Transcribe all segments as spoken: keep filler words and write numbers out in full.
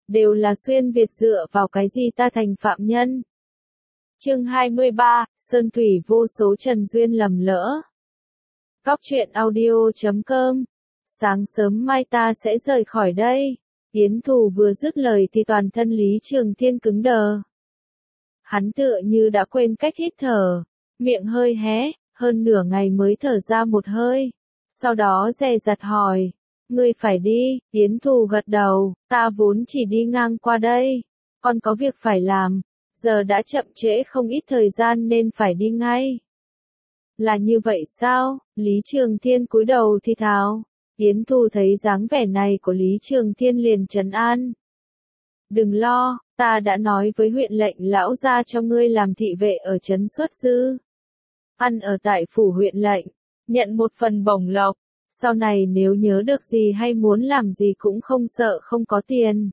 đều là xuyên Việt dựa vào cái gì ta thành phạm nhân. Chương hai mươi ba, Sơn Thủy vô số trần duyên lầm lỡ. Cóc truyện audio chấm com. Sáng sớm mai ta sẽ rời khỏi đây. Yến Thù vừa dứt lời thì toàn thân Lý Trường Thiên cứng đờ. Hắn tựa như đã quên cách hít thở, miệng hơi hé, hơn nửa ngày mới thở ra một hơi. Sau đó dè dặt hỏi, ngươi phải đi, Yến Thù gật đầu, ta vốn chỉ đi ngang qua đây, còn có việc phải làm, giờ đã chậm trễ không ít thời gian nên phải đi ngay. Là như vậy sao? Lý Trường Thiên cúi đầu thì thào. Yến Thù thấy dáng vẻ này của Lý Trường Thiên liền trấn an. Đừng lo, ta đã nói với huyện lệnh lão gia cho ngươi làm thị vệ ở trấn Xuất Dư. Ăn ở tại phủ huyện lệnh, nhận một phần bổng lộc, sau này nếu nhớ được gì hay muốn làm gì cũng không sợ không có tiền.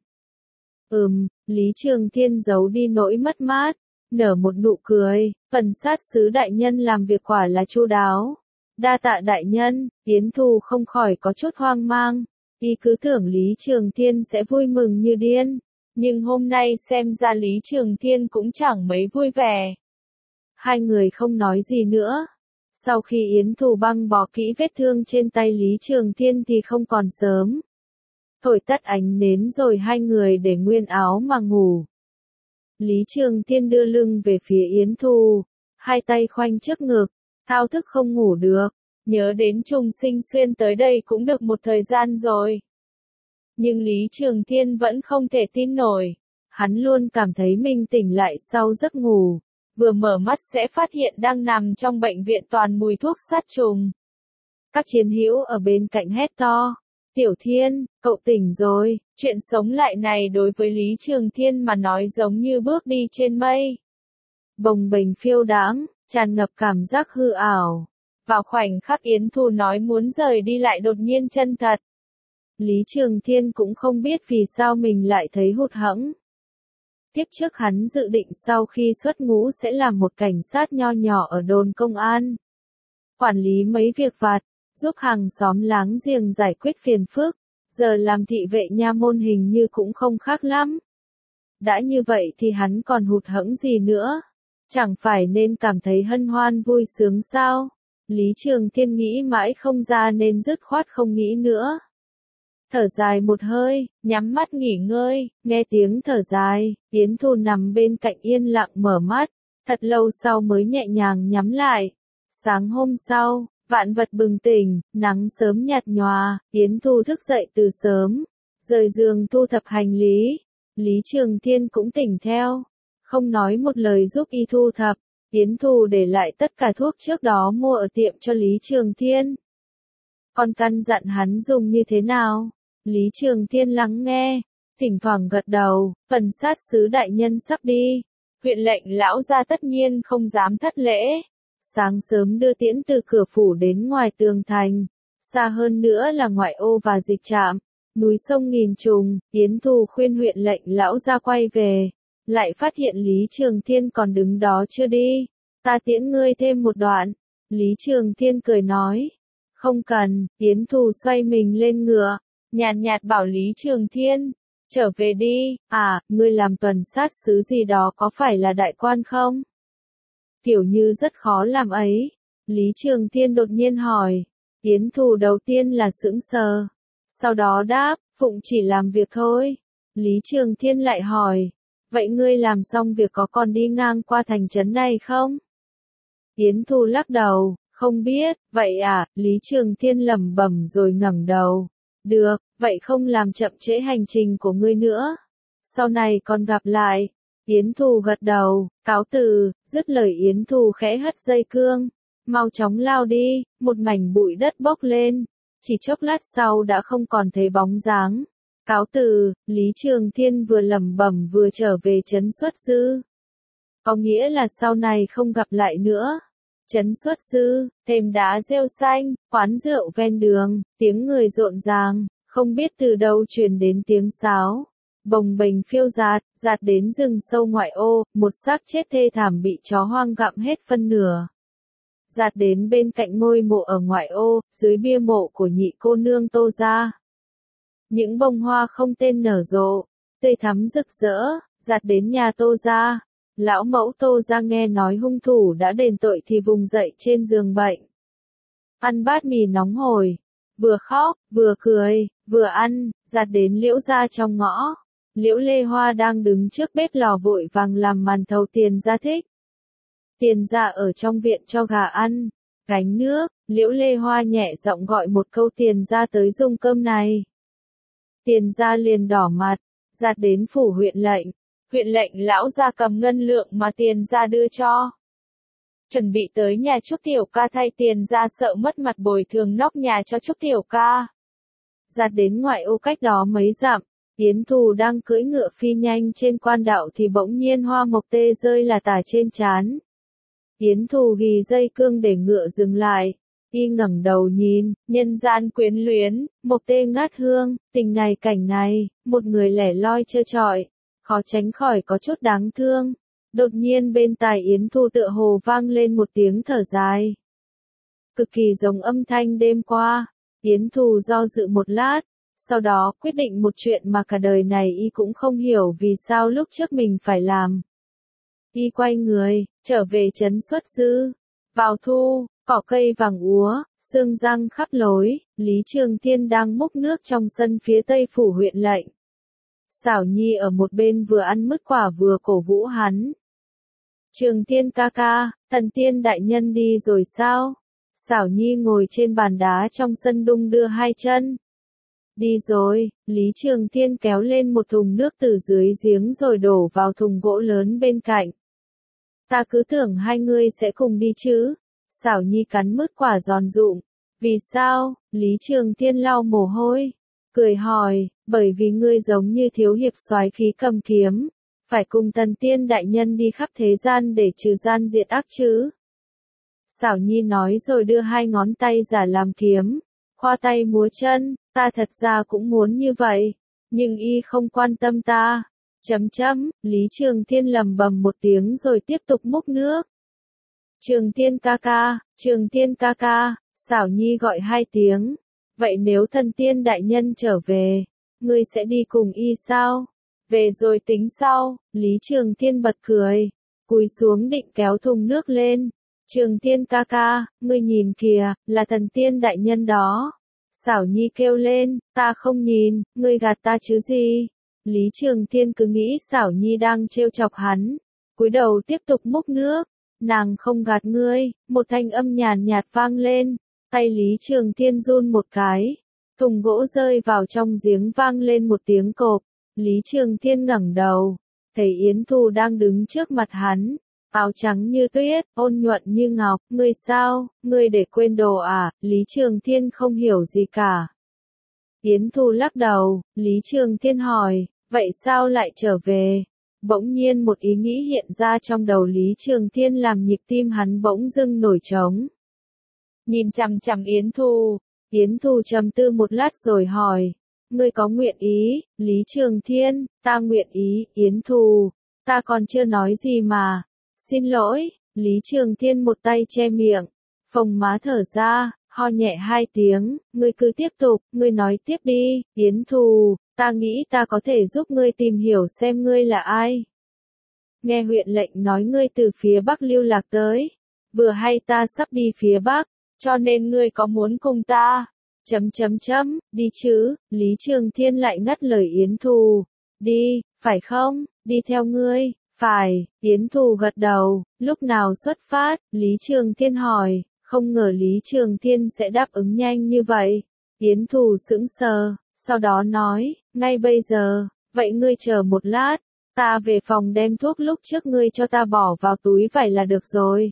Ừm, Lý Trường Thiên giấu đi nỗi mất mát, nở một nụ cười, phần sát sứ đại nhân làm việc quả là chu đáo. Đa tạ đại nhân, Yến Thù không khỏi có chút hoang mang, y cứ tưởng Lý Trường Thiên sẽ vui mừng như điên, nhưng hôm nay xem ra Lý Trường Thiên cũng chẳng mấy vui vẻ. Hai người không nói gì nữa. Sau khi Yến Thù băng bó kỹ vết thương trên tay Lý Trường Thiên thì không còn sớm. Thổi tắt ánh nến rồi hai người để nguyên áo mà ngủ. Lý Trường Thiên đưa lưng về phía Yến Thù, hai tay khoanh trước ngực, thao thức không ngủ được, nhớ đến Trùng Sinh Xuyên tới đây cũng được một thời gian rồi. Nhưng Lý Trường Thiên vẫn không thể tin nổi, hắn luôn cảm thấy mình tỉnh lại sau giấc ngủ, vừa mở mắt sẽ phát hiện đang nằm trong bệnh viện toàn mùi thuốc sát trùng. Các chiến hữu ở bên cạnh hét to, Tiểu Thiên, cậu tỉnh rồi, chuyện sống lại này đối với Lý Trường Thiên mà nói giống như bước đi trên mây. Bồng bềnh phiêu đãng, tràn ngập cảm giác hư ảo. Vào khoảnh khắc Yến Thù nói muốn rời đi lại đột nhiên chân thật. Lý Trường Thiên cũng không biết vì sao mình lại thấy hụt hẫng. Tiếp trước hắn dự định sau khi xuất ngũ sẽ làm một cảnh sát nho nhỏ ở đồn công an. Quản lý mấy việc vặt, giúp hàng xóm láng giềng giải quyết phiền phức, giờ làm thị vệ nha môn hình như cũng không khác lắm. Đã như vậy thì hắn còn hụt hẫng gì nữa? Chẳng phải nên cảm thấy hân hoan vui sướng sao? Lý Trường Thiên nghĩ mãi không ra nên dứt khoát không nghĩ nữa. Thở dài một hơi, nhắm mắt nghỉ ngơi, nghe tiếng thở dài, Yến Thù nằm bên cạnh yên lặng mở mắt, thật lâu sau mới nhẹ nhàng nhắm lại. Sáng hôm sau, vạn vật bừng tỉnh, nắng sớm nhạt nhòa, Yến Thù thức dậy từ sớm, rời giường thu thập hành lý. Lý Trường Thiên cũng tỉnh theo, không nói một lời giúp y thu thập. Yến Thù để lại tất cả thuốc trước đó mua ở tiệm cho Lý Trường Thiên. Còn căn dặn hắn dùng như thế nào? Lý Trường Thiên lắng nghe, thỉnh thoảng gật đầu, phần sát sứ đại nhân sắp đi. Huyện lệnh lão gia tất nhiên không dám thất lễ. Sáng sớm đưa tiễn từ cửa phủ đến ngoài tường thành. Xa hơn nữa là ngoại ô và dịch trạm. Núi sông nghìn trùng, Yến Thù khuyên huyện lệnh lão gia quay về. Lại phát hiện Lý Trường Thiên còn đứng đó chưa đi. Ta tiễn ngươi thêm một đoạn. Lý Trường Thiên cười nói. Không cần, Yến Thù xoay mình lên ngựa. Nhàn nhạt bảo Lý Trường Thiên. Trở về đi, à, ngươi làm tuần sát sứ gì đó có phải là đại quan không? Kiểu như rất khó làm ấy. Lý Trường Thiên đột nhiên hỏi. Yến Thù đầu tiên là sững sờ. Sau đó đáp, phụng chỉ làm việc thôi. Lý Trường Thiên lại hỏi. Vậy ngươi làm xong việc có còn đi ngang qua thành trấn này không? Yến Thù lắc đầu, không biết, vậy à, Lý Trường Thiên lẩm bẩm rồi ngẩng đầu. Được, vậy không làm chậm trễ hành trình của ngươi nữa. Sau này còn gặp lại. Yến Thù gật đầu, cáo từ, dứt lời Yến Thù khẽ hất dây cương. Mau chóng lao đi, một mảnh bụi đất bốc lên. Chỉ chốc lát sau đã không còn thấy bóng dáng. Cáo từ, Lý Trường Thiên vừa lẩm bẩm vừa trở về trấn Xuất Dư. Có nghĩa là sau này không gặp lại nữa. Trấn Xuất Dư, thềm đá rêu xanh, quán rượu ven đường, tiếng người rộn ràng, không biết từ đâu truyền đến tiếng sáo. Bồng bềnh phiêu dạt, dạt đến rừng sâu ngoại ô, một xác chết thê thảm bị chó hoang gặm hết phân nửa. Dạt đến bên cạnh ngôi mộ ở ngoại ô, dưới bia mộ của nhị cô nương Tô gia. Những bông hoa không tên nở rộ, tươi thắm rực rỡ, giặt đến nhà Tô gia. Lão mẫu Tô gia nghe nói hung thủ đã đền tội thì vùng dậy trên giường bệnh. Ăn bát mì nóng hổi, vừa khóc, vừa cười, vừa ăn, giặt đến Liễu gia trong ngõ. Liễu Lê Hoa đang đứng trước bếp lò vội vàng làm màn thầu Tiền gia thích. Tiền gia ở trong viện cho gà ăn, gánh nước, Liễu Lê Hoa nhẹ giọng gọi một câu Tiền gia tới dùng cơm này. Tiền gia liền đỏ mặt, giặt đến phủ huyện lệnh. Huyện lệnh lão gia cầm ngân lượng mà Tiền gia đưa cho. Chuẩn bị tới nhà Trúc Tiểu Ca thay Tiền gia sợ mất mặt bồi thường nóc nhà cho Trúc Tiểu Ca. Giặt đến ngoại ô cách đó mấy dặm, Yến Thù đang cưỡi ngựa phi nhanh trên quan đạo thì bỗng nhiên hoa mộc tê rơi là tả trên trán. Yến Thù ghi dây cương để ngựa dừng lại, y ngẩng đầu nhìn, nhân gian quyến luyến, mộc tê ngát hương, tình này cảnh này, một người lẻ loi trơ trọi, khó tránh khỏi có chút đáng thương. Đột nhiên bên tai Yến Thù tựa hồ vang lên một tiếng thở dài. Cực kỳ giống âm thanh đêm qua. Yến Thù do dự một lát, sau đó quyết định một chuyện mà cả đời này y cũng không hiểu vì sao lúc trước mình phải làm. Y quay người, trở về trấn Xuất Dư. Vào thu, cỏ cây vàng úa, sương giăng khắp lối, Lý Trường Thiên đang múc nước trong sân phía tây phủ huyện lệnh. Xảo Nhi ở một bên vừa ăn mứt quả vừa cổ vũ hắn. Trường Thiên ca ca, Thần Tiên đại nhân đi rồi sao? Xảo Nhi ngồi trên bàn đá trong sân đung đưa hai chân. Đi rồi, Lý Trường Thiên kéo lên một thùng nước từ dưới giếng rồi đổ vào thùng gỗ lớn bên cạnh. Ta cứ tưởng hai ngươi sẽ cùng đi chứ. Xảo Nhi cắn mứt quả giòn rụm. Vì sao? Lý Trường Thiên lau mồ hôi. Cười hỏi, bởi vì ngươi giống như thiếu hiệp soái khí cầm kiếm. Phải cùng Thần Tiên đại nhân đi khắp thế gian để trừ gian diệt ác chứ. Xảo Nhi nói rồi đưa hai ngón tay giả làm kiếm. Khoa tay múa chân, ta thật ra cũng muốn như vậy. Nhưng y không quan tâm ta. Chấm chấm, Lý Trường Thiên lầm bầm một tiếng rồi tiếp tục múc nước. Trường Thiên ca ca, Trường Thiên ca ca, Xảo Nhi gọi hai tiếng. Vậy nếu Thần Tiên đại nhân trở về, ngươi sẽ đi cùng y sao? Về rồi tính sau, Lý Trường Thiên bật cười, cúi xuống định kéo thùng nước lên. Trường Thiên ca ca, ngươi nhìn kìa, là Thần Tiên đại nhân đó. Xảo Nhi kêu lên, ta không nhìn, ngươi gạt ta chứ gì. Lý Trường Thiên cứ nghĩ Xảo Nhi đang trêu chọc hắn, cúi đầu tiếp tục múc nước. Nàng không gạt ngươi, một thanh âm nhàn nhạt vang lên, tay Lý Trường Thiên run một cái, thùng gỗ rơi vào trong giếng vang lên một tiếng cộp. Lý Trường Thiên ngẩng đầu, thấy Yến Thù đang đứng trước mặt hắn, áo trắng như tuyết, ôn nhuận như ngọc. Ngươi sao, ngươi để quên đồ à? Lý Trường Thiên không hiểu gì cả. Yến Thù lắc đầu, Lý Trường Thiên hỏi, vậy sao lại trở về? Bỗng nhiên một ý nghĩ hiện ra trong đầu Lý Trường Thiên làm nhịp tim hắn bỗng dưng nổi trống. Nhìn chằm chằm Yến Thù, Yến Thù trầm tư một lát rồi hỏi, ngươi có nguyện ý? Lý Trường Thiên, ta nguyện ý. Yến Thù, ta còn chưa nói gì mà. Xin lỗi. Lý Trường Thiên một tay che miệng, phồng má thở ra, ho nhẹ hai tiếng, ngươi cứ tiếp tục, ngươi nói tiếp đi. Yến Thù, ta nghĩ ta có thể giúp ngươi tìm hiểu xem ngươi là ai. Nghe huyện lệnh nói ngươi từ phía Bắc lưu lạc tới, vừa hay ta sắp đi phía Bắc, cho nên ngươi có muốn cùng ta? Chấm chấm chấm, đi chứ. Lý Trường Thiên lại ngắt lời Yến Thù. Đi, phải không? Đi theo ngươi. Phải. Yến Thù gật đầu. Lúc nào xuất phát? Lý Trường Thiên hỏi. Không ngờ Lý Trường Thiên sẽ đáp ứng nhanh như vậy. Yến Thù sững sờ, sau đó nói, ngay bây giờ. Vậy ngươi chờ một lát, ta về phòng đem thuốc lúc trước ngươi cho ta bỏ vào túi vải là được rồi.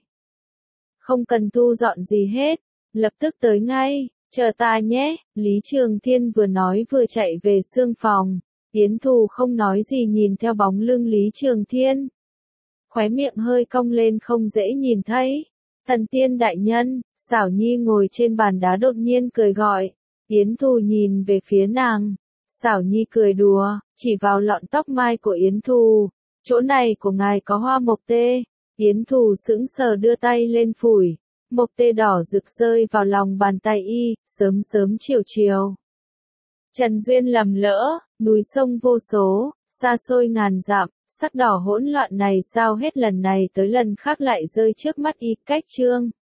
Không cần thu dọn gì hết, lập tức tới ngay. Chờ ta nhé. Lý Trường Thiên vừa nói vừa chạy về xương phòng. Yến Thù không nói gì nhìn theo bóng lưng Lý Trường Thiên. Khóe miệng hơi cong lên không dễ nhìn thấy. Thần Tiên đại nhân. Xảo Nhi ngồi trên bàn đá đột nhiên cười gọi. Yến Thù nhìn về phía nàng. Xảo Nhi cười đùa, chỉ vào lọn tóc mai của Yến Thù. Chỗ này của ngài có hoa mộc tê. Yến Thù sững sờ đưa tay lên phủi. Mộc tê đỏ rực rơi vào lòng bàn tay y, sớm sớm chiều chiều. Trần duyên lầm lỡ, núi sông vô số, xa xôi ngàn dặm, sắc đỏ hỗn loạn này sao hết lần này tới lần khác lại rơi trước mắt y cách trương.